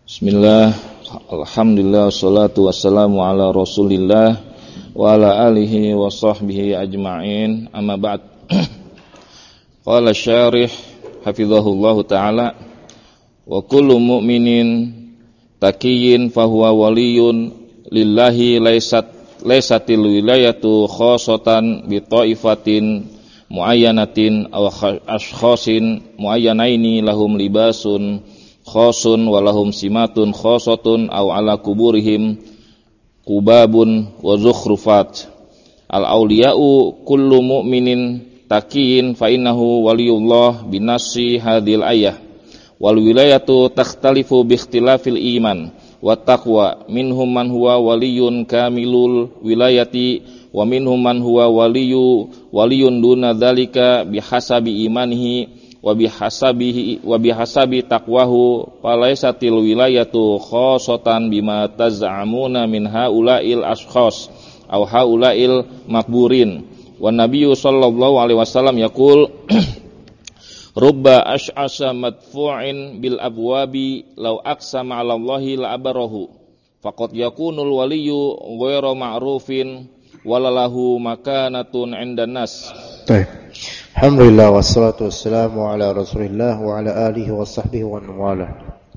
Bismillah, alhamdulillah, wassalatu wassalamu ala rasulillah wa ala alihi wa sahbihi ajma'in, amma ba'd. Qala syarih hafizahullahu ta'ala, wa kullu mu'minin taqiyin fahuwa waliyun lillahi laysatil wilayatu khosatan bi ta'ifatin muayyanatin aw ashkhasin muayyanaini lahum libasun khosun walahum simatun khosatun aw ala kuburihim kubabun wa zukhrufat. Al awliya'u kullu mu'minin taqiyin fa innahu waliyullah binassi hadhil ayah. Wal wilayatu takhtalifu bi ikhtilafil iman wa taqwa. Minhum man huwa waliyun kamilul wilayati wa minhum man huwa waliyun duna dzalika bihasabi imanihi wa bihasabi taqwahu falaisatil wilayatu khosotan bima taz'amuna min haula'il ashkhas aw haula'il makburin. Wa nabiyyu sallallahu alaihi wasallam yaqul rubba ash'asa madfu'in bil abwabi law aqsama 'ala Allahi la abarahu faqad yakunul waliyyu ghairu ma'rufin walalahu makanatun 'indan nas. Alhamdulillah wassalatu wassalamu ala Rasulillah wa ala alihi wa sahbihi wa wala.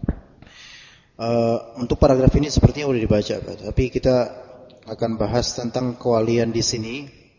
Untuk paragraf ini sepertinya sudah dibaca, tapi kita akan bahas tentang kewalian di sini.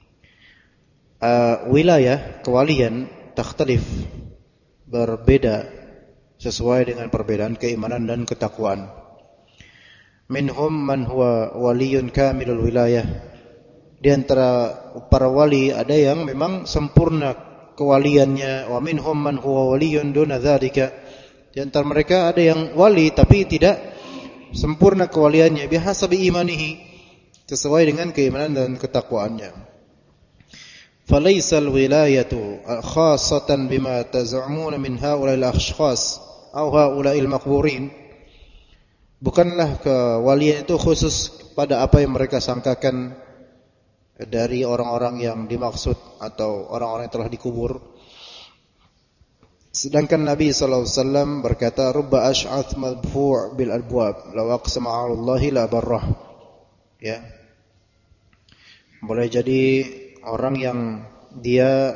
Wilayah kewalian takhtalif, berbeda sesuai dengan perbedaan keimanan dan ketakwaan. Minhum man huwa waliyun kamilul wilayah. Di antara para wali ada yang memang sempurna kewaliannya, wa minhum man huwa waliyun duna dzalika. Di antara mereka ada yang wali tapi tidak sempurna kewaliannya, bihasabi imanihi, sesuai dengan keimanan dan ketakwaannya. Falaisal wilayatu khassatan bima taz'umuna min haula'il ashkhas aw haula'il maqburin. Bukanlah kewalian itu khusus pada apa yang mereka sangkakan dari orang-orang yang dimaksud atau orang-orang yang telah dikubur. Sedangkan Nabi SAW berkata, rubba ash'ath madfu' bil abwab law aqsama 'ala Allahi la barrah. Ya. Boleh jadi orang yang dia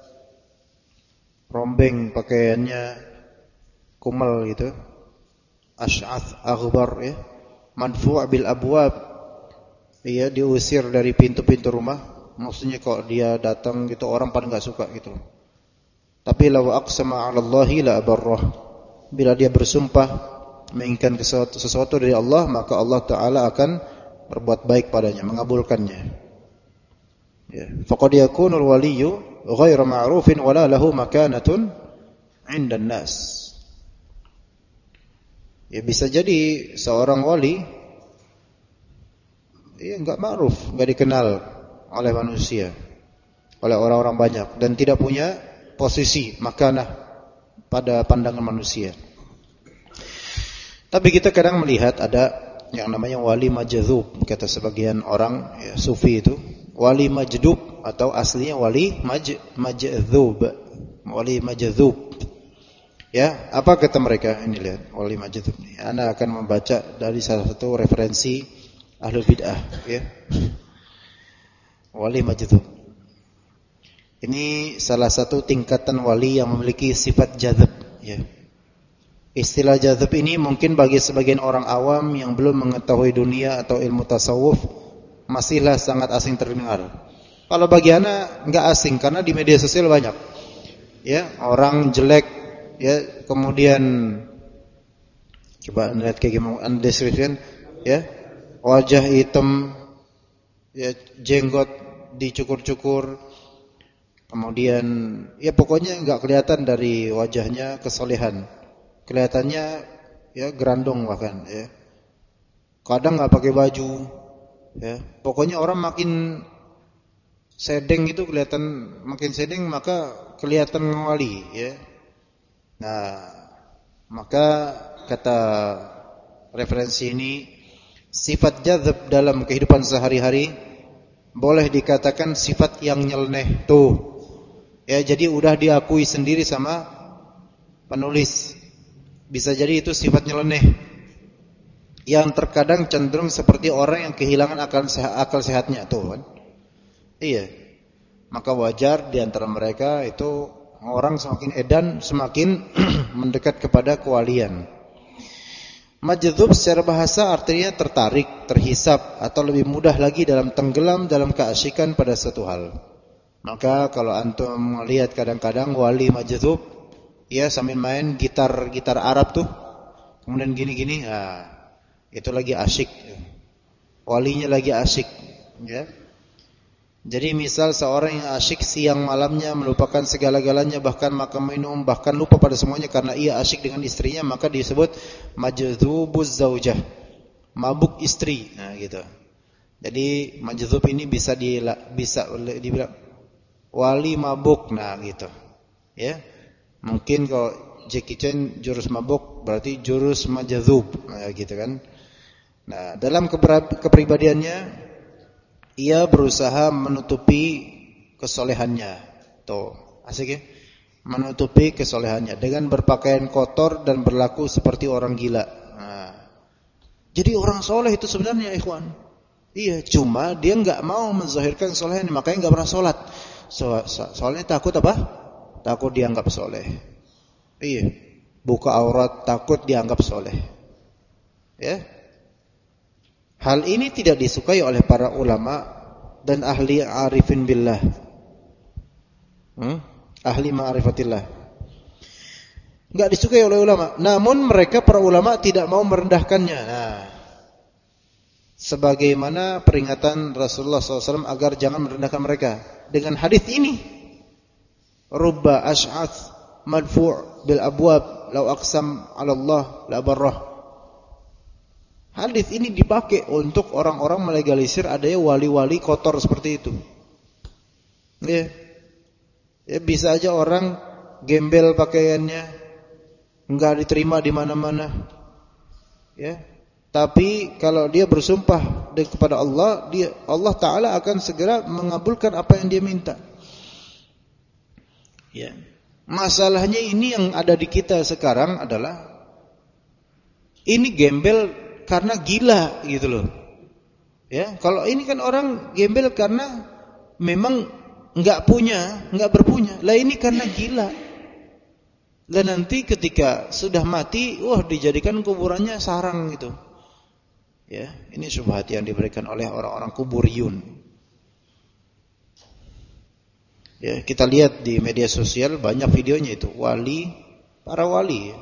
rombeng pakaiannya, kumal gitu, ash'ath aghbar, ya, madfu' bil abwab, dia diusir dari pintu-pintu rumah. Maksudnya kalau dia datang gitu orang pada enggak suka gitu. Tapi law aqsama 'ala Allahi la abarrah. Bila dia bersumpah menginginkan sesuatu dari Allah, maka Allah Taala akan berbuat baik padanya, mengabulkannya. Ya, faqad yakunul waliyyu ghairu ma'rufin wala lahu makanatun 'indan nas. Ya, bisa jadi seorang wali enggak ma'ruf, enggak dikenal oleh manusia, oleh orang-orang banyak, dan tidak punya posisi makanah pada pandangan manusia. Tapi kita kadang melihat ada yang namanya wali majdzub, kata sebagian orang, ya, sufi itu wali majdub, atau aslinya wali majdzub, wali majdzub. Ya, apa kata mereka? Ini lihat wali majdzub ini. Anda akan membaca dari salah satu referensi Ahlul bid'ah, ya. Wali majdzub. Ini salah satu tingkatan wali yang memiliki sifat jadzab, ya. Istilah jadzab ini mungkin bagi sebagian orang awam yang belum mengetahui dunia atau ilmu tasawuf masihlah sangat asing terdengar. Kalau bagi ana enggak asing karena di media sosial banyak. Ya, orang jelek, ya, kemudian coba lihat kayak gimana description, ya. Wajah hitam, ya, jenggot dicukur-cukur, kemudian ya pokoknya enggak kelihatan dari wajahnya kesolehan, kelihatannya ya gerandong bahkan, ya. Kadang enggak pakai baju, ya. Pokoknya orang makin sedeng itu kelihatan, makin sedeng maka kelihatan wali, ya. Nah, maka kata referensi ini, sifat jadzab dalam kehidupan sehari-hari boleh dikatakan sifat yang nyeleneh tuh. Ya, jadi udah diakui sendiri sama penulis. Bisa jadi itu sifat nyeleneh. yang terkadang cenderung seperti orang yang kehilangan akal sehatnya tuh kan. Iya. Maka wajar di antara mereka itu orang semakin edan semakin mendekat kepada kewalian. Majdzub secara bahasa artinya tertarik, terhisap atau lebih mudah lagi dalam tenggelam dalam keasyikan pada suatu hal. Maka kalau antum melihat kadang-kadang wali majdzub ya sambil main gitar Arab tuh, kemudian gini-gini, itu lagi asyik. Walinya lagi asyik, ya. Jadi misal seorang yang asyik siang malamnya melupakan segala-galanya, bahkan makan minum, bahkan lupa pada semuanya karena ia asyik dengan istrinya, maka disebut majdzubuz zaujah, mabuk istri. Nah, gitu. Jadi majdzub ini bisa dibilang wali mabuk, nah gitu. Ya. Mungkin kalau Jackie Chan jurus mabuk berarti jurus majdzub, nah, gitu kan. Nah, dalam kepribadiannya ia berusaha menutupi kesolehannya. Tuh, asik ya? Menutupi kesolehannya dengan berpakaian kotor dan berlaku seperti orang gila. Nah, jadi orang soleh itu sebenarnya ikhwan. Iya, cuma dia enggak mau menzahirkan solehannya, makanya enggak pernah sholat. Soalnya takut apa? Takut dianggap soleh. Iya, buka aurat takut dianggap soleh. Ya. Hal ini tidak disukai oleh para ulama dan ahli arifin billah. Ahli ma'rifatillah. Enggak disukai oleh ulama. Namun mereka para ulama tidak mau merendahkannya. Nah, sebagaimana peringatan Rasulullah SAW agar jangan merendahkan mereka. Dengan hadis ini, rubba ash'ath madfu' bil abwab law aqsam 'ala Allah la barrah. Hadis ini dipakai untuk orang-orang melegalisir adanya wali-wali kotor seperti itu. Ya. Ya bisa aja orang gembel pakaiannya, enggak diterima di mana-mana. Ya. Tapi kalau dia bersumpah kepada Allah, Allah Taala akan segera mengabulkan apa yang dia minta. Ya. Masalahnya ini yang ada di kita sekarang adalah ini gembel karena gila gitu loh. Ya, kalau ini kan orang gembel karena memang enggak berpunya. Lah ini karena gila. Dan nanti ketika sudah mati, dijadikan kuburannya sarang gitu. Ya, ini syubhat yang diberikan oleh orang-orang kuburiyun. Ya, kita lihat di media sosial banyak videonya itu para wali.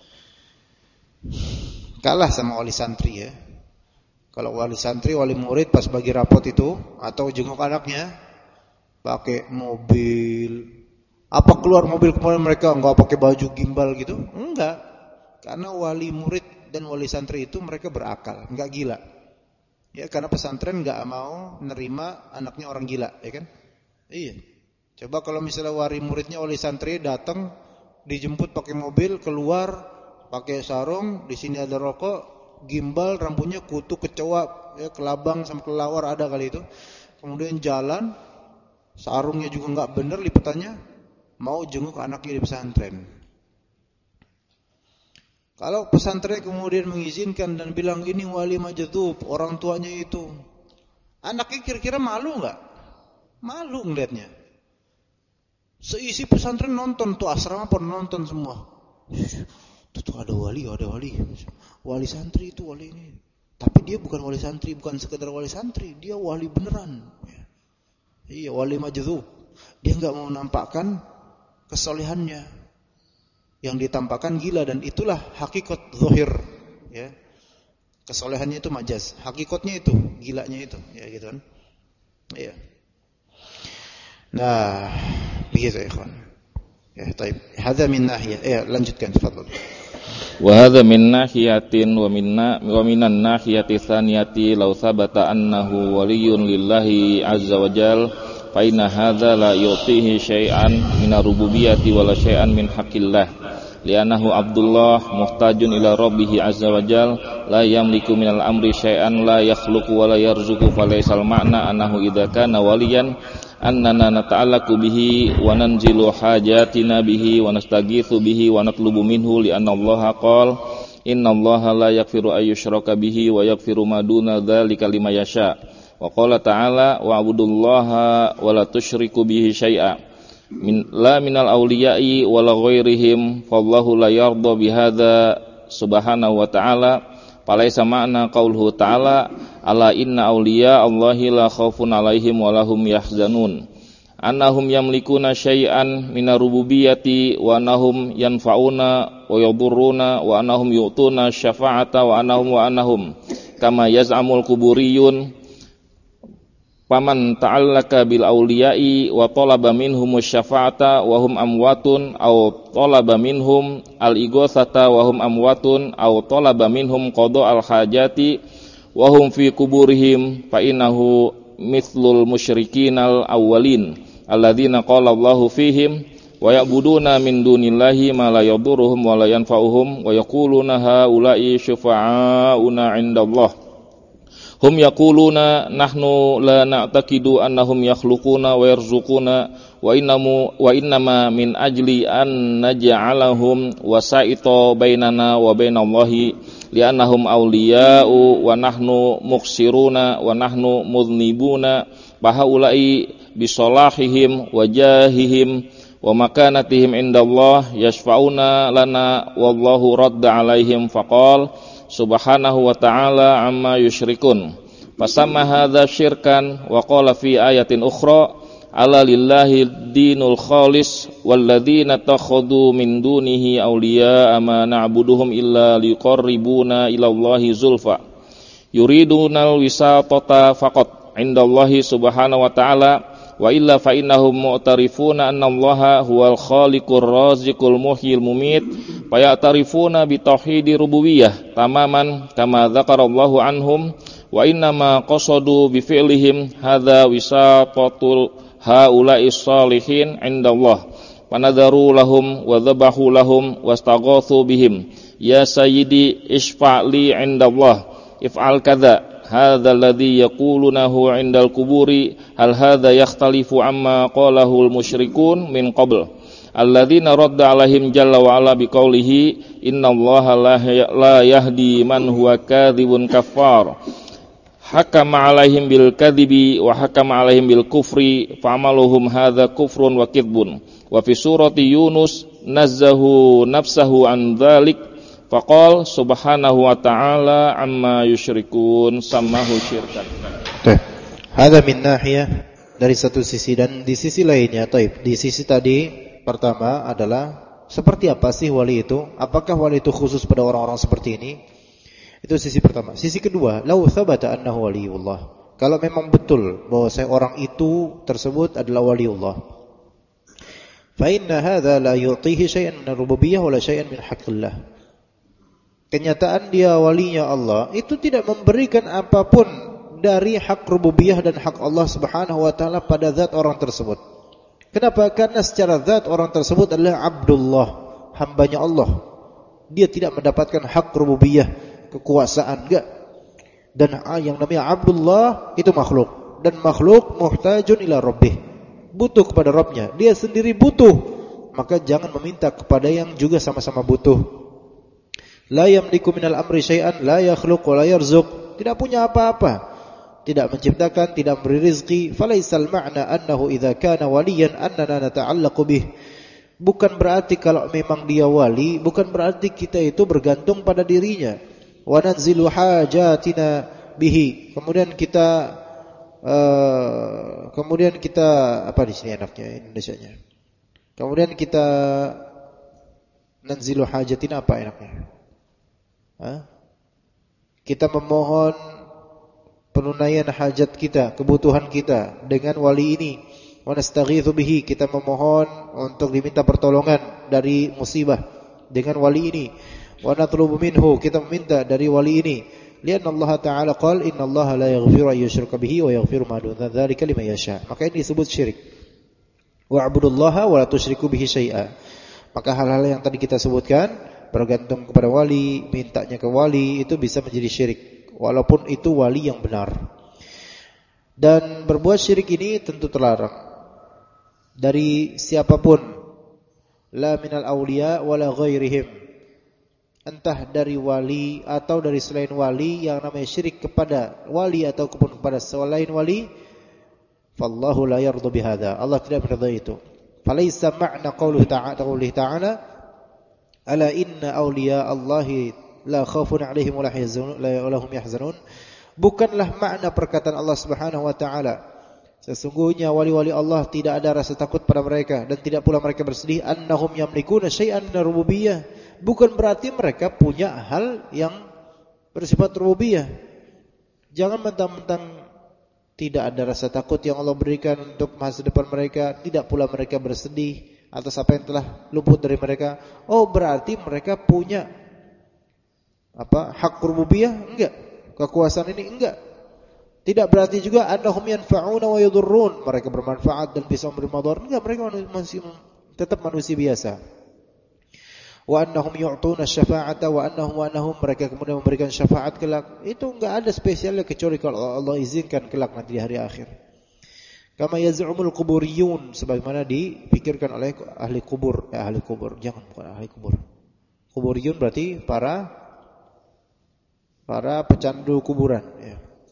Kalah sama wali santri ya. Kalau wali santri, wali murid pas bagi rapot itu atau jenguk anaknya pakai mobil. Apa keluar mobil kemarin mereka enggak pakai baju gimbal gitu? Enggak. Karena wali murid dan wali santri itu mereka berakal, enggak gila. Ya, karena pesantren enggak mau nerima anaknya orang gila, ya kan? Iya. Coba kalau misalnya wali muridnya wali santri datang dijemput pakai mobil, keluar pakai sarung, di sini ada rokok, gimbal, rambutnya kutu, kecoa, ya, kelabang sama kelawar ada kali itu. Kemudian jalan, sarungnya juga enggak benar lipatannya, mau jenguk anaknya di pesantren. Kalau pesantren kemudian mengizinkan dan bilang ini wali majdzub, orang tuanya itu, anaknya kira-kira malu enggak? Malu ngeliatnya. Seisi pesantren nonton tuh, asrama pun nonton semua. Tuh ada wali. Wali santri itu wali ini. Tapi dia bukan wali santri, bukan sekedar wali santri, dia wali beneran. Iya, wali majdzub. Dia enggak mau menampakkan kesolehannya. Yang ditampakkan gila, dan itulah hakikat zahir, ya. Kesolehannya itu majaz, hakikatnya itu gilanya itu, ya gitu kan. Iya. Nah, begitu ya ikhwan. Ya, baik. Hadza min nahiyah. Lanjutkan, tafadhol. Wa hadza min nahiyatin wa minan nahiyati tsaniyati law thabata annahu waliyyun lillahi azza wa jalla fa inna hadza la yu'tihi syai'an min ar-rububiyyati wa la syai'an min haqqillah li'annahu Abdullah muhtajun ila rabbih azza wa jalla la yamliku minal amri syai'an la yakhluqu wa la yarzuqu fa laysal ma'na annahu idza kana waliyan annana nata'allaqu bihi wa nanzilu hajatina bihi wa nastaghitsu bihi wa natlubu minhu li anna Allah qala Innallaha la yaghfiru ayyushraka bihi wa yaghfiru ma duna dzalika liman yasha. Wa qala ta'ala wa'budullaha wa la tusyriku bihi syai'a. La minal awliya'i wa la ghairihim fallahu la yarda bihadza subhanahu wa ta'ala. Falaisa ma'na qauluhu ta'ala ala inna awliya Allahi la khaufun 'alaihim wa lahum yahzanun. Annahum yamlikuna syai'an minar rububiyyati wa annahum yanfa'una wa yadurruna wa annahum yu'tuna syafa'ata wa annahum kama yaz'amul kuburiyun. Faman ta'allaka bil awliya'i wa talaba minhum syafa'ata wa hum amwatun aw talaba minhum al ighatsata wa hum amwatun aw talaba minhum qada al hajati wa hum fi kuburihim fa innahu mithlul musyrikinal awwalin alladzina qala Allahu fihim wa ya'buduna min dunillahi ma la yadurruhum wa la yanfa'uhum wa yaquluna haula'i syufa'auna 'indallah hum yaquluna nahnu la na'taqidu annahum yakhluquna wa yarzuquna wa innama min ajli an naj'alahum wasa'ita bainana wa bainallahi li'annahum awliya'u wa nahnu muqsiruna wa nahnu mudhnibuna fahaula'i bisolahihim wa jahihim wa makanatihim indallah yashfa'una lana wallahu radda alaihim faqal subhanahu wa ta'ala amma yusyrikun fasamma hadza syirkan wa qala fi ayatin ukhra ala lillahi dinul khalis walladzina takhadhu min dunihi awliya ma na'buduhum illa liqarribuna ila Allahi zulfa yuridunal wisatata faqat indallahi subhanahu wa ta'ala wa illa fa innahum mu'tarifuna anna Allaha huwal khaliqur raziqul muhyil mumit fa ya'tarifuna bi tauhidi rububiyyah tamaman kama dzakarallahu anhum wa inna ma qasadu bi fi'lihim hadza wisatatul haula'i shalihin indallah fanadharu lahum wa dhabahu lahum wastaghathu bihim ya sayyidi isfa'li indallah if'al kadza hadza alladhi yaqulunahu 'indal quburi hal hadza yakhtalifu amma qalahu al-musyrikun min qabl alladzina radda 'alaihim jalla wa 'ala biqaulihi innallaha la yahdi man huwa kadzibun kaffar hakama 'alaihim bil kadzibi wa hakama 'alaihim bil kufri fa'amaluhum hadza kufrun wa kidbun wa fi surati Yunus nazzahu nafsahu an dzalik faqal subhanahu wa ta'ala amma yusyrikun sammahu syirkan. Hadza min nahiyah, dari satu sisi, dan di sisi lainnya. Di sisi tadi pertama adalah seperti apa sih wali itu? Apakah wali itu khusus pada orang-orang seperti ini? Itu sisi pertama. Sisi kedua, lau thabata annahu waliyullah. Kalau memang betul bahwa orang itu tersebut adalah waliullah, fa inna hadza la yu'tihi syai'an min ar-rububiyyah wa la syai'an min haqqillah. Kenyataan dia walinya Allah itu tidak memberikan apapun dari hak rububiyah dan hak Allah Subhanahu wa taala pada zat orang tersebut. Kenapa? Karena secara zat orang tersebut adalah Abdullah, hambanya Allah. Dia tidak mendapatkan hak rububiyah, kekuasaan, enggak. Dan yang namanya Abdullah itu makhluk, dan makhluk muhtajun ila rabbih, butuh kepada Rabbnya. Dia sendiri butuh, maka jangan meminta kepada yang juga sama-sama butuh. La yamliku minal amri syai'an la yakhluqu wa la yarzuq. Tidak punya apa-apa, tidak menciptakan, tidak memberi rizki. Falaisal ma'na annahu idza kana waliyan annana nata'allaqu bih. Bukan berarti kalau memang dia wali, bukan berarti kita itu bergantung pada dirinya. Wa nanzilu hajatina bihi. Kemudian kita apa di sini enaknya Indonesianya? Kemudian kita nanzilu hajatina apa enaknya? Kita memohon penunaian hajat kita, kebutuhan kita dengan wali ini. Wa nastaghitsu bihi, kita memohon untuk diminta pertolongan dari musibah dengan wali ini. Wa natlubu minhu, kita meminta dari wali ini. Lianna Allah Ta'ala qala innallaha la yaghfiru an yushraka bihi wa yaghfiru ma duna dzalika liman yasha. Maka ini disebut syirik. Wa'budullaha wa la tusyriku bihi syai'a. Maka hal-hal yang tadi kita sebutkan, bergantung kepada wali, mintanya ke wali, itu bisa menjadi syirik, walaupun itu wali yang benar. Dan berbuat syirik ini tentu terlarang dari siapapun, la minal awliya wala ghairihim. entah dari wali atau dari selain wali, yang namanya syirik kepada wali ataupun kepada selain wali, fallahu la yardu bihadza. Allah tidak meridai itu. Falaisa ma'na qauluhu ta'ala ala inna awliya Allahi la khaufun 'alaihim wa lahum yahzanun. Bukanlah makna perkataan Allah Subhanahu wa taala, sesungguhnya wali-wali Allah tidak ada rasa takut pada mereka dan tidak pula mereka bersedih, annahum yamlikuna syai'an min rububiyyah. Bukan berarti mereka punya hal yang bersifat rububiyah. Jangan mentang-mentang tidak ada rasa takut yang Allah berikan untuk masa depan mereka, tidak pula mereka bersedih atas apa yang telah luput dari mereka. Oh, berarti mereka punya hak rububiyah? Enggak. Kekuasaan ini enggak. Tidak berarti juga annahum yanfa'una wa yadurrun, mereka bermanfaat dan bisa memberi madarat. Enggak, mereka masih tetap manusia biasa. Wa annahum yu'tuna syafa'ata wa annahum mereka kemudian memberikan syafaat kelak. Itu enggak ada spesialnya kecuali kalau Allah izinkan kelak nanti di hari akhir. Kama yaz'umul quburiyun, sebagaimana dipikirkan oleh ahli kubur. Bukan ahli kubur. Kuburiyun berarti para pecandu kuburan, ya.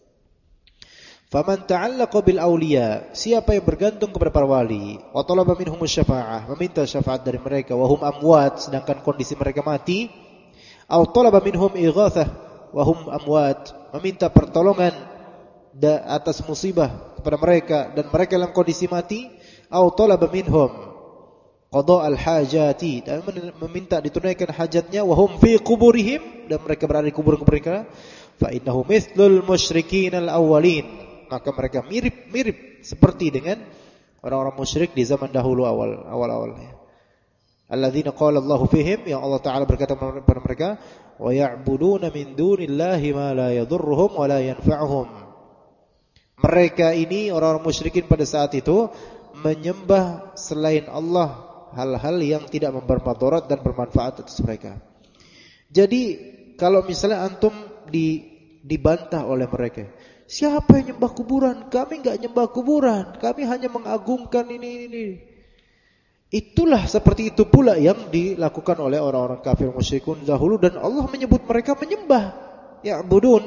Faman ta'allaqa bil awliya, siapa yang bergantung kepada para wali, wa talaba minhum syafa'ah, meminta syafaat dari mereka, wa hum amwat, sedangkan kondisi mereka mati, aw talaba minhum ighatsah wa hum amwat, meminta pertolongan atas musibah kepada mereka dan mereka dalam kondisi mati, aw talaba minhum qada al hajati, dan meminta ditunaikan hajatnya, wa hum fi quburihim, dan mereka berada di kubur mereka, fa innahu mithlul musyrikin al awwalin, maka mereka mirip seperti dengan orang-orang musyrik di zaman dahulu awal-awalnya. Alladzina qala Allahu fihim, yang Allah Ta'ala berkata kepada mereka, wa ya'buduna min dunillahi ma la yadurruhum wa la yanfa'uhum. Mereka ini orang-orang musyrikin pada saat itu menyembah selain Allah hal-hal yang tidak memberi madarat dan bermanfaat atas mereka. Jadi kalau misalnya antum dibantah oleh mereka, siapa yang nyembah kuburan? Kami enggak nyembah kuburan, kami hanya mengagungkan ini. Itulah seperti itu pula yang dilakukan oleh orang-orang kafir musyrikun dahulu, dan Allah menyebut mereka menyembah, ya'budun.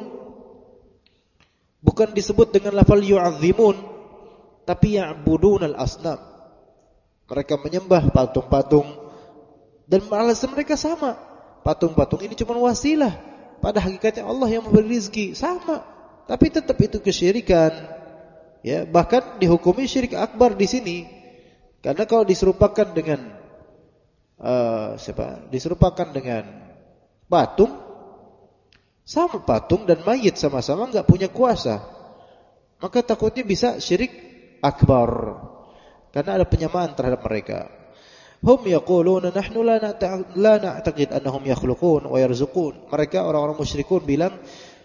Bukan disebut dengan lafal yu'azzimun, tapi ya'budun al-asnam. Mereka menyembah patung-patung, dan alasan mereka sama. Patung-patung ini cuma wasilah, pada hakikatnya Allah yang memberi rezeki, sama. Tapi tetap itu kesyirikan, ya, bahkan dihukumi syirik akbar di sini. Karena kalau diserupakan dengan diserupakan dengan patung, sama patung dan mayit sama-sama enggak punya kuasa, maka takutnya bisa syirik akbar. Karena ada penyamaan terhadap mereka. Hum yaquluna nahnu la na'taqid annahum yakhluqun wa yarzuqun. Mereka orang-orang musyrikun bilang,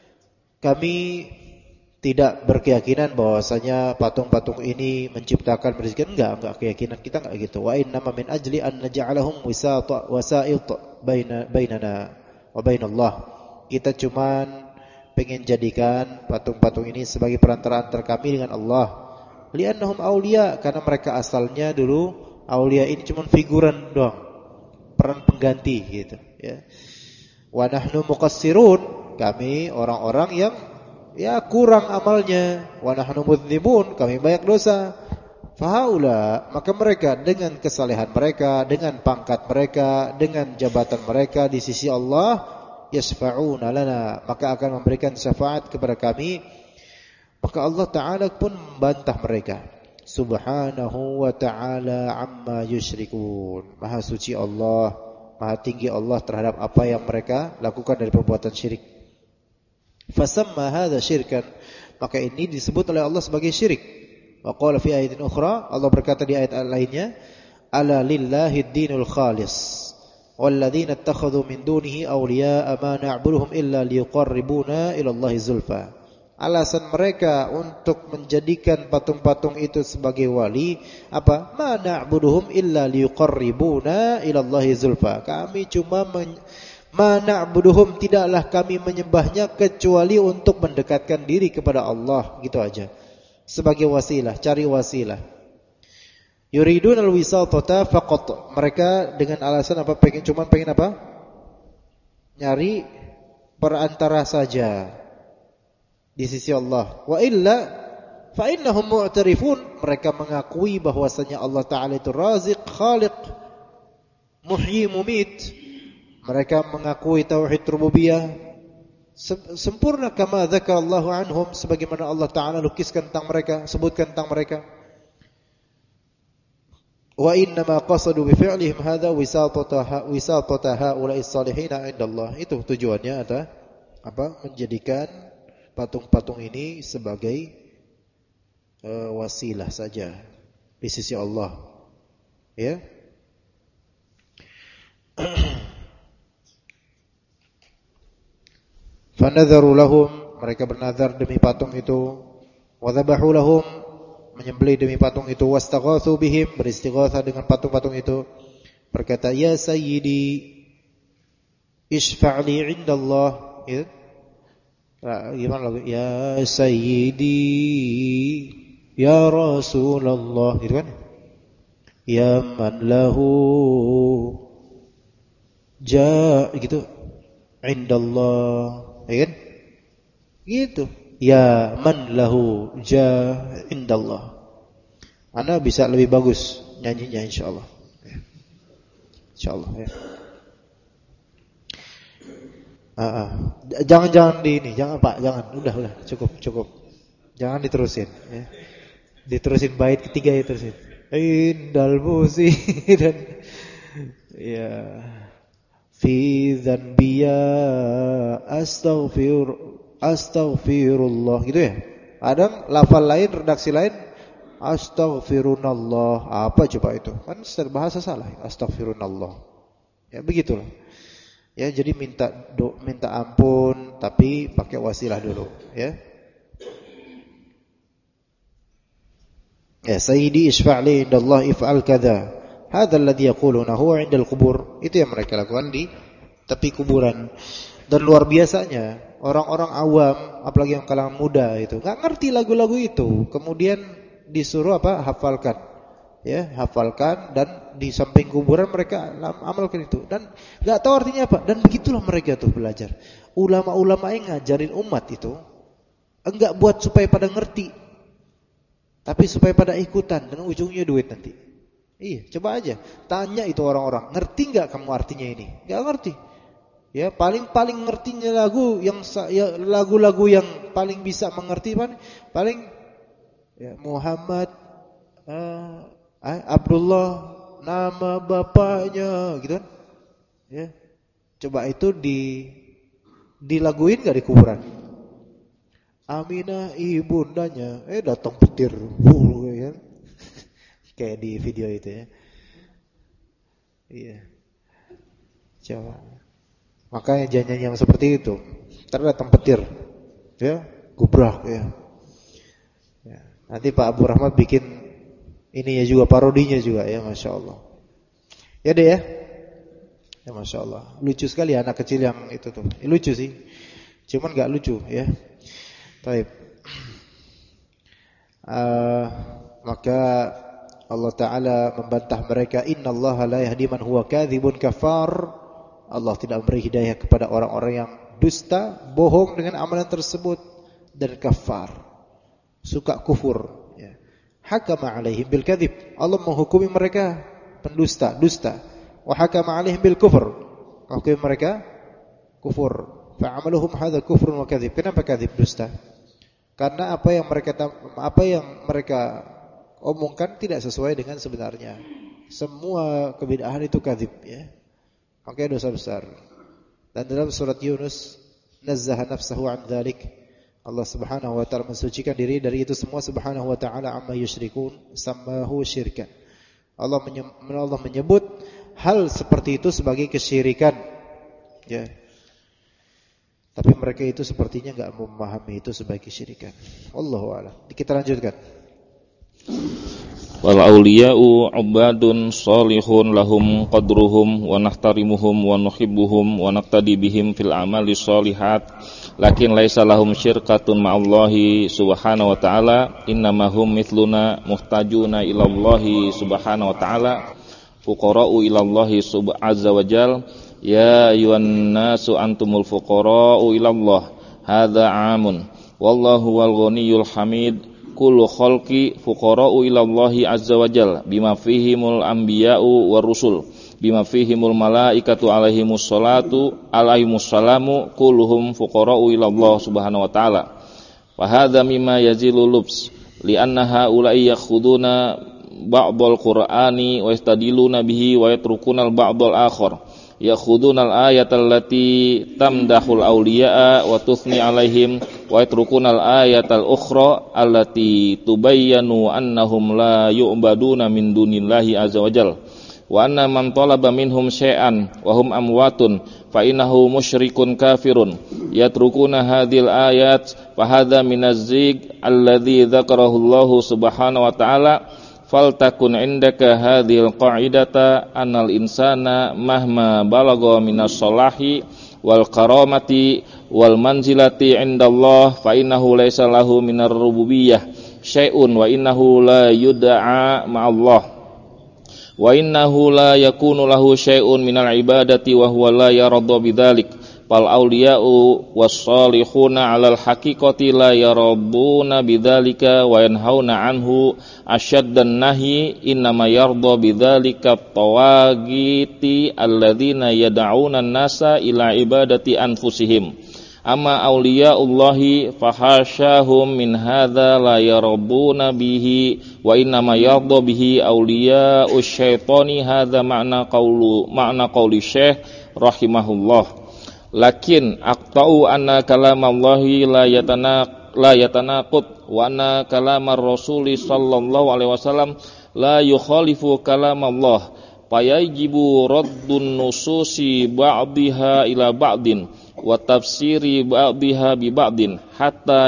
kami tidak berkeyakinan bahwasanya patung-patung ini menciptakan rezeki. Enggak keyakinan kita enggak gitu. Wa innama min ajli an naj'alahum wasa'it bainana wa bainallah. Kita cuman pengen jadikan patung-patung ini sebagai perantara antara kami dengan Allah. Li'annahum awliya, karena mereka asalnya dulu awliya, ini cuma figuran doang, peran pengganti gitu, ya. Wa nahnu muqassirun, kami orang-orang yang kurang amalnya. Wa nahnu mudzibun, kami banyak dosa. Fahaula, maka mereka dengan kesalehan mereka, dengan pangkat mereka, dengan jabatan mereka di sisi Allah, yasfa'una lana, maka akan memberikan syafaat kepada kami. Maka Allah Ta'ala pun membantah mereka. Subhanahu wa ta'ala amma yusyrikun. Maha suci Allah, maha tinggi Allah terhadap apa yang mereka lakukan dari perbuatan syirik. Fasamma hadza syirkan, maka ini disebut oleh Allah sebagai syirik. Wa qala fi ayatin ukhra, Allah berkata di ayat lainnya, ala lillahi ad-dinul khalis walladzina ittakhadhu min dunihi awliya'a ma na'buduhum illa liqarribuna ila Allahi zulfa. Alasan mereka untuk menjadikan patung-patung itu sebagai wali apa? Ma na'buduhum illa liqarribuna ila Allahi zulfa. Kami cuma ma na'buduhum, tidaklah kami menyembahnya kecuali untuk mendekatkan diri kepada Allah, gitu aja. Sebagai wasilah, cari wasilah. Yuridun al-wisatata faqat. Mereka dengan alasan apa? Pengen apa? nyari perantara saja di sisi Allah. Wa illa fa innahum mu'tarifun, mereka mengakui bahwasanya Allah Ta'ala itu Raziq, Khaliq, Muhyi, Mumit. Mereka mengakui tauhid rububiyah sempurna kama dzakarallahu anhum, sebagaimana Allah Ta'ala lukiskan tentang mereka, sebutkan tentang mereka. Wa innama qasadu bi fi'lihim hadza wisatata haula'i salihina 'inda Allah. Itu tujuannya adalah apa? Menjadikan patung-patung ini sebagai wasilah saja di sisi Allah. Ya. Fanadharu lahum, mereka bernazar demi patung itu, wa dhabahu lahum, menyembelih demi patung itu, wastaghatsu bihim, beristighatsah dengan patung-patung itu. Berkata, ya sayyidi isfa'li 'indallah. Ya. Gimana lagu? Ya sayyidi ya Rasulullah, gitu kan? Ya man lahu gitu, 'indallah. Ya kan? Gitu. Ya man lahu indallah. Anda bisa lebih bagus nyanyinya insyaallah. Insyaallah ya. Jangan di ini, jangan Pak, jangan. Udah, cukup. Jangan diterusin ya. Diterusin bait ketiga itu terusin. Indal musi dan ya fi dzanbiya astaghfirullah, gitu ya. Kadang lafal lain, redaksi lain astaghfirullah. Apa coba itu? Kan bahasa salah. Astaghfirullah. Ya begitulah. Ya, jadi minta ampun tapi pakai wasilah dulu, ya. Ya, sayyidi isfa'li indallah if'al kadza. Hadza alladhi yaqulunahu 'indal qubur. Itu yang mereka lakukan di tepi kuburan. Dan luar biasanya orang-orang awam, apalagi yang kalangan muda itu, enggak ngerti lagu-lagu itu. Kemudian disuruh apa? Hafalkan. Ya, hafalkan, dan di samping kuburan mereka amalkan itu. Dan enggak tahu artinya apa. Dan begitulah mereka tuh belajar. Ulama-ulama yang ngajarin umat itu enggak buat supaya pada ngerti, tapi supaya pada ikutan, dan ujungnya duit nanti. Iya, coba aja tanya itu orang-orang, ngerti enggak kamu artinya ini? Enggak ngerti. Ya, paling ngertinya lagu-lagu yang paling bisa mengerti paling ya, Muhammad Abdullah nama bapaknya, gitu kan? Ya. Coba itu dilaguin enggak di kuburan? Aminah ibundanya, datang petir, ya. Kayak di video itu ya. Iya. Coba. Makanya jangan yang seperti itu. Ntar datang petir, ya, gubrak ya. Ya. Nanti Pak Abu Rahmat bikin ininya juga, parodinya juga ya, masya Allah. Ya deh ya. Ya masya Allah. Lucu sekali anak kecil yang itu tuh. Lucu sih. Cuman nggak lucu ya. Baik. Maka Allah Ta'ala membantah mereka, innallaha la yahdi man huwa kadzibun kafar. Allah tidak memberi hidayah kepada orang-orang yang dusta, bohong dengan amalan tersebut, dan kafar, suka kufur ya. Hakama alaihim bil kadzib, Allah menghukumi mereka pendusta, dusta. Wa hakama alaihim bil kufur, menghukumi mereka kufur. Fa'amaluhum hadza kufrun wa kadzib. Kenapa kadzib, dusta? Karena apa yang mereka omongkan tidak sesuai dengan sebenarnya. Semua kebid'ahan itu kadzib ya. Makanya dosa besar. Dan dalam surat Yunus, nazzaha nafsahu an dzalik, Allah Subhanahu wa taala mensucikan diri dari itu semua subhanahu wa taala amma yusyrikun, sammahu syirkan. Allah menyebut hal seperti itu sebagai kesyirikan. Ya. Tapi mereka itu sepertinya enggak memahami itu sebagai kesyirikan. Wallahu a'lam. Kita lanjutkan. Wal auliya'u ubadun salihun lahum qadruhum wa nahtarimuhum wa nuhibbuhum wa naqtadi bihim fil amali shalihat lakin laisa lahum syirkatun ma'allahi subhanahu wa ta'ala innamahum mithluna muhtajuna ilallahi subhanahu wa ta'ala fuqara'u ilallahi azza wa jal Ya ayuhan nasu antumul fuqara'u ilallah. Hadza 'amun. Wallahu wal ghaniyyul hamid. Kullu khalqi fuqara'u ilallahi azza wa jalla bima fihimul anbiya'u war rusul. Bima fihimul malaikatu alaihimus salamu kulluhum fuqara'u ilallah subhanahu wa ta'ala. Wa hadza mimma yazilu lubs li'anna haula'i yakhuduna ba'dal qur'ani wa yastadiluna bihi wa yatrukuna al-ba'dal akhar. Yakhuduna al-ayata allati tamdahul awliya'a wa tuthni alaihim wa yatrukuna al-ayata al-ukhra allati tubayyanu annahum la yu'baduna min dunillahi azza wa jalla. Wa anna man talaba minhum syai'an wa hum amwatun fa innahu musyrikun kafirun yatrukuna hadhil ayat fa hadza minaz-zig alladzi dzakarahu Allah subhanahu wa ta'ala. Faltakun indaka hadhil qa'idata annal insana mahma balagha minas salahi wal karamati wal manzilati indallah fa innahu laysa lahu minar rububiyyah syai'un wa innahu la yud'a ma'allah wa innahu la yakunu lahu syai'un minal ibadati wa huwa la yarda bidzalik. Fal awliya'u was-salihuna 'alal haqiqati la yarabbuna bidzalika wa yanhauna 'anhu asyaddan nahi innama yarda bidzalika tawagiti alladzina yad'una an-nasa ila ibadati anfusihim. Amma awliya'ullahi fahasyahum min hadza la yarabbuna bihi wa innama yarda bihi awliya'us syaitani. Hadza makna qauli Syekh rahimahullah. Lakin aqta'u anna kalamallahi la yatanaqud wa anna kalamar rasuli sallallahu alaihi wasallam la yukhalifu kalamallah fayajibu raddun nususi ba'dihha ila ba'din wa tafsiri ba'dihha bi ba'din hatta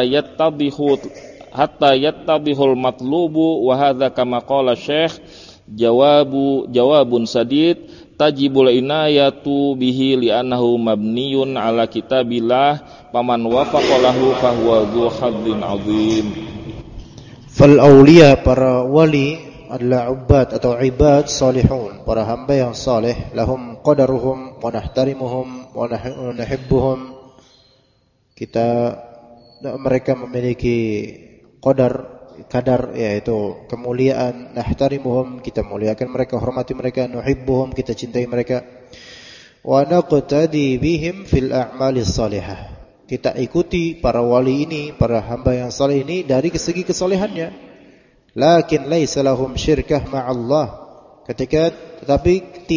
yattadihul matlubu wa hadza kama qala Syekh jawabun sadid tajibul inayatu bihi li'annahu mabniyun ala kitabillah paman wafaqalahu fahuwa dzu hadzin azim. Fal awliya, para wali adalah ubad atau ibad salihun, para hamba yang saleh. Lahum qadaruhum wa nahtarimuhum wa nahibbuhum. Mereka memiliki kadar yaitu kemuliaan. Nahtarimuhum, kita muliakan mereka, hormati mereka. Nuhibbuhum, kita cintai mereka. Wa naqtadi bihim fil a'malis salihah, kita ikuti para wali ini, para hamba yang saleh ini dari segi kesolehannya. Lakin laisa lahum syirkah ma'allah, tetapi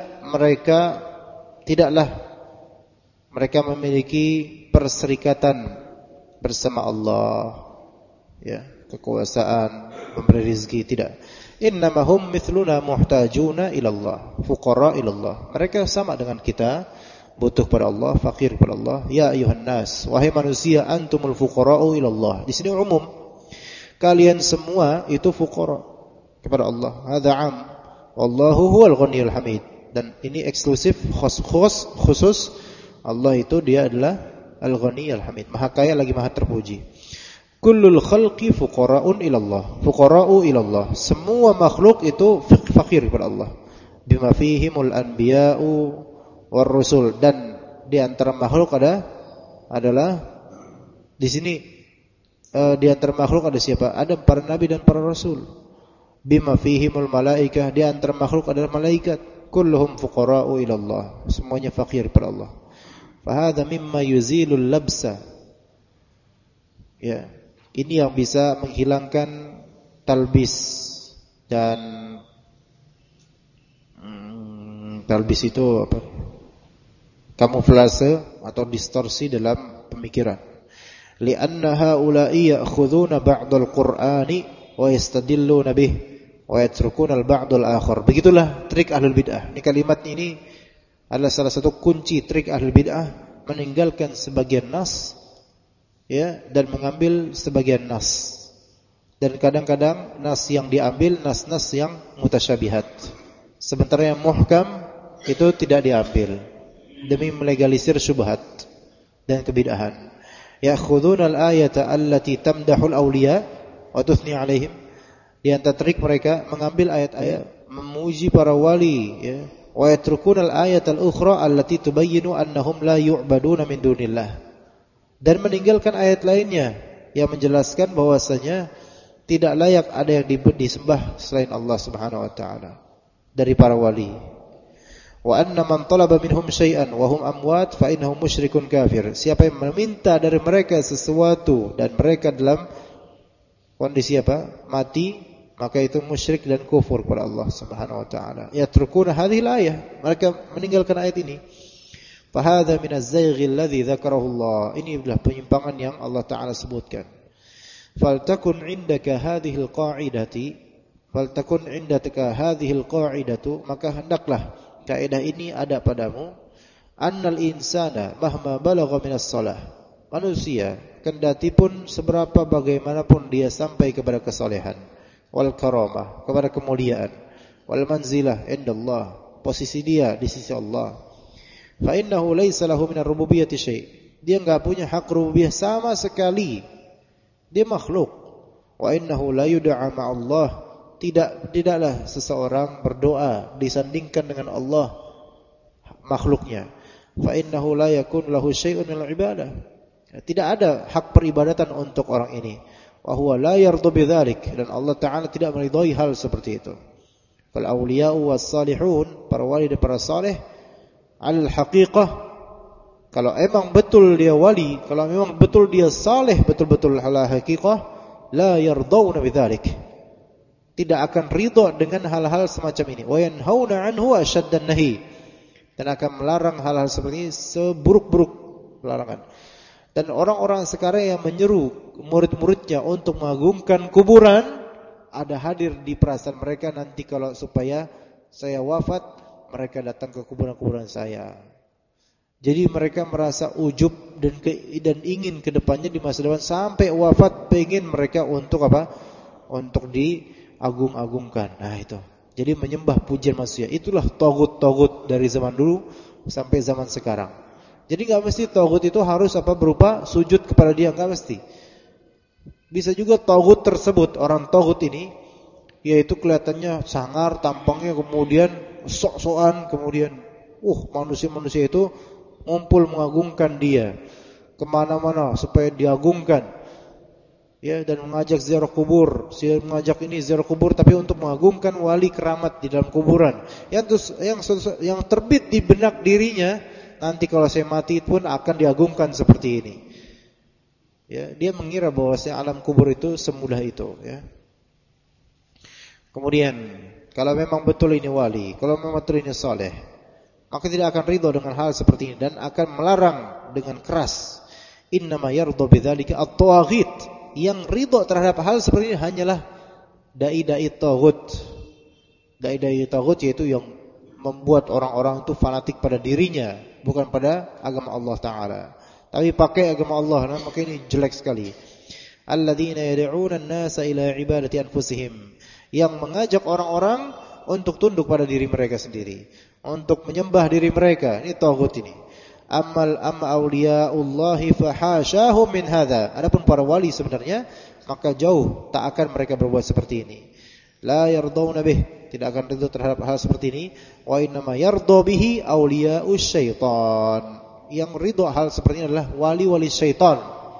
tidaklah mereka memiliki perserikatan bersama Allah, ya, kekuasaan, memberi rezeki, tidak. Innamahum mithluna muhtajuna ilallah, fuqara ilallah. Mereka sama dengan kita, butuh pada Allah, fakir kepada Allah. Ya ayuhan nas, wahai manusia, antumul fuqara'u ilallah. Di sini umum, kalian semua itu fuqara kepada Allah. Hadza 'am, wallahu huwal ghaniyyul hamid. Dan ini eksklusif, khusus Allah itu, dia adalah al-ghaniyyul hamid, maha kaya lagi maha terpuji. Kullul khalqi fuqara'un ilallah, fuqara'u ilallah. Semua makhluk itu fakir kepada Allah. Bima fihimul anbiya'u war rusul. Dan di antara makhluk adalah di sini di antara makhluk ada siapa? Ada para nabi dan para rasul. Bima fihimul malaikah, di antara makhluk adalah malaikat. Kulluhum fuqara'u ilallah, semuanya fakir kepada Allah. Fa hadza mimma yuzilul labsa. Ya, ini yang bisa menghilangkan talbis. Dan talbis itu apa? Kamuflase atau distorsi dalam pemikiran. Li'anna haula'i ya'khuduna ba'dal qur'ani wa yastadilluna bih wa yatrukuna al-ba'dal akhar. Begitulah trik ahlul bid'ah. Ini kalimat ini adalah salah satu kunci trik ahlul bid'ah, meninggalkan sebagian nas, ya, dan mengambil sebagian nas. Dan kadang-kadang nas yang diambil nas-nas yang mutasyabihat, sementara yang muhkam itu tidak diambil demi melegalisir syubhat dan kebid'ahan. Ya'khuduna al-ayata allati tamdahul awliya wa tuthni alaihim. Di antara trik mereka mengambil ayat-ayat memuji para wali, ya, wa yatrukuna al-ayat al-ukhra allati tubayyinu annahum la yu'baduna min dunillah. Dan meninggalkan ayat lainnya yang menjelaskan bahwasanya tidak layak ada yang disembah selain Allah Subhanahu wa taala dari para wali. Wa anna man talaba minhum syai'an wa hum amwat fa innahu musyrikun kafir. Siapa yang meminta dari mereka sesuatu dan mereka dalam kondisi apa? Mati, maka itu musyrik dan kufur kepada Allah Subhanahu wa taala. Yatrukuna hadhil ayah, mereka meninggalkan ayat ini. Fa hadza min az-zayghi alladhi dzakarahu Allah. Ini adalah penyimpangan yang Allah taala sebutkan. Faltakun indaka hadhil qa'idati, faltakun indaka hadhil qa'idatu, maka hendaklah kaidah ini ada padamu, annal insana mahma balagha minas shalah. Manusia kendati pun seberapa bagaimanapun dia sampai kepada kesalehan, wal karamah, kepada kemuliaan, wal manzilah indallah, posisi dia di sisi Allah. Fa innahu laisa lahu minar rububiyyati syai'. Dia enggak punya hak rububiyah sama sekali. Dia makhluk. Wa innahu la yud'a ma'allah. Tidaklah seseorang berdoa disandingkan dengan Allah makhluknya. Fa innahu la yakun lahu syai'un minal ibadah. Tidak ada hak peribadatan untuk orang ini. Wa huwa la yardu bidzalik, dan Allah taala tidak meridai hal seperti itu. Fal awliya'u was salihun, para wali dan para saleh, al haqiqah, kalau emang betul dia wali, kalau memang betul dia saleh, betul-betul ala haqiqah, la yardawna bidzalik, tidak akan ridha dengan hal-hal semacam ini. Wa yanhauna anhu ashaddan nahi, dan akan melarang hal-hal seperti ini seburuk-buruk larangan. Dan orang-orang sekarang yang menyeru murid-muridnya untuk mengagungkan kuburan, ada hadir di perasaan mereka nanti kalau supaya saya wafat, mereka datang ke kuburan-kuburan saya. Jadi mereka merasa ujub dan ingin ke depannya di masa depan sampai wafat pengen mereka untuk apa? Untuk diagung-agungkan. Nah itu. Jadi menyembah pujian manusia. Itulah tagut-tagut dari zaman dulu sampai zaman sekarang. Jadi enggak mesti tagut itu harus apa berupa sujud kepada dia, enggak mesti. Bisa juga tagut tersebut, orang tagut ini yaitu kelihatannya sangar tampangnya, kemudian sok-sokan, kemudian manusia-manusia itu ngumpul mengagungkan dia kemana-mana supaya diagungkan, ya, dan mengajak ziarah kubur, mengajak ini ziarah kubur tapi untuk mengagungkan wali keramat di dalam kuburan. Yang terbit di benak dirinya, nanti kalau saya mati pun akan diagungkan seperti ini. Ya, dia mengira bahwa alam kubur itu semudah itu, ya. Kemudian kalau memang betul ini wali, kalau memang betul ini saleh, maka tidak akan ridha dengan hal seperti ini dan akan melarang dengan keras. Innama yarda bidzalika at-tawaghit. Yang ridha terhadap hal seperti ini hanyalah dai-dai taghut. Dai-dai taghut yaitu yang membuat orang-orang itu fanatik pada dirinya, bukan pada agama Allah taala. Tapi pakai agama Allah, maka ini jelek sekali. Alladzina yad'una an-nasa ila ibadati anfusihim, yang mengajak orang-orang untuk tunduk pada diri mereka sendiri, untuk menyembah diri mereka. Ini taghut ini. Amma awliyaullahi fahashahum min hadza. Adapun para wali sebenarnya maka jauh tak akan mereka berbuat seperti ini. La yardawna bih, tidak akan ridha terhadap hal seperti ini. Wa innama yarda bihi awliya'us syaitan. Yang ridha hal seperti ini adalah wali-wali syaitan.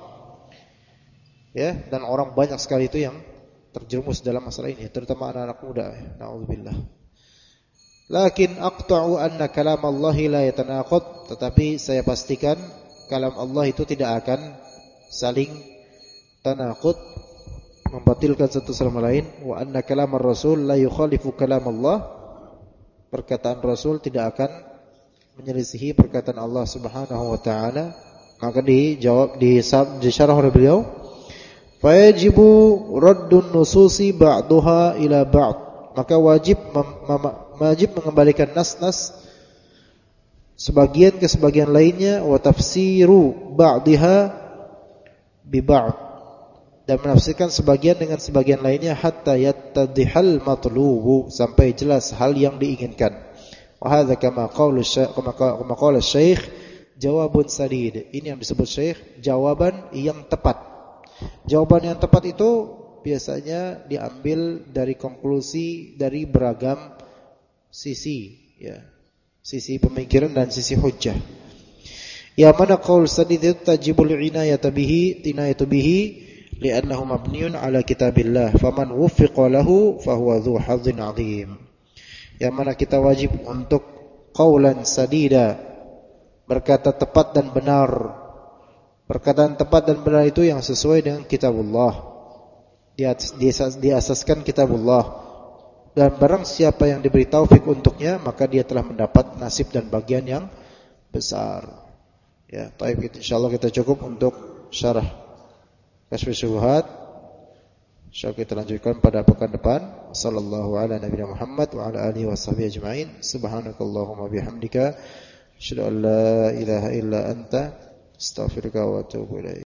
Ya, dan orang banyak sekali itu yang terjerumus dalam masalah ini, terutama anak-anak muda. Na'udzubillah. Lakin aqta'u anna kalam Allah la yatanaqad, tetapi saya pastikan kalam Allah itu tidak akan saling tanaqud, membatilkan satu sama lain. Wa anna kalam ar-rasul la yukhalifu kalam Allah, perkataan Rasul tidak akan menyelisihi perkataan Allah Subhanahu wa taala. Maka dijawab disyarah oleh beliau, fayajibu raddun nususi ba'daha ila ba'd, maka wajib mengembalikan nas-nas sebagian ke sebagian lainnya, wa tafsiru ba'daha bi ba'd, dan menafsirkan sebagian dengan sebagian lainnya, hatta yattadihal matlubu, sampai jelas hal yang diinginkan. Wa hadza kama qala Syekh jawabun sadid. Ini yang disebut Syekh jawaban yang tepat. Jawaban yang tepat itu biasanya diambil dari konklusi dari beragam sisi, ya. sisi pemikiran dan sisi hujjah. Ya mana qaul sadid itu tajibul inayatu bihi li'annahu mabniun ala kitabillah faman wuffiqa lahu fahuwa dzu hadzin 'adzim. Yang mana kita wajib untuk qaulan sadida, berkata tepat dan benar. Perkataan tepat dan benar itu yang sesuai dengan kitabullah, diasaskan kitabullah. Dan barang siapa yang diberi taufik untuknya, maka dia telah mendapat nasib dan bagian yang besar. Ya, baik, insyaallah kita cukup untuk syarah Kashfus Syubhat. Insyaallah kita lanjutkan pada pekan depan. Sallallahu ala nabiyina Muhammad wa ala alihi washabihi ajmain. Subhanakallahumma bihamdika asyhadu an la ilaha illa anta astaghfiruka wa atubu ilaik.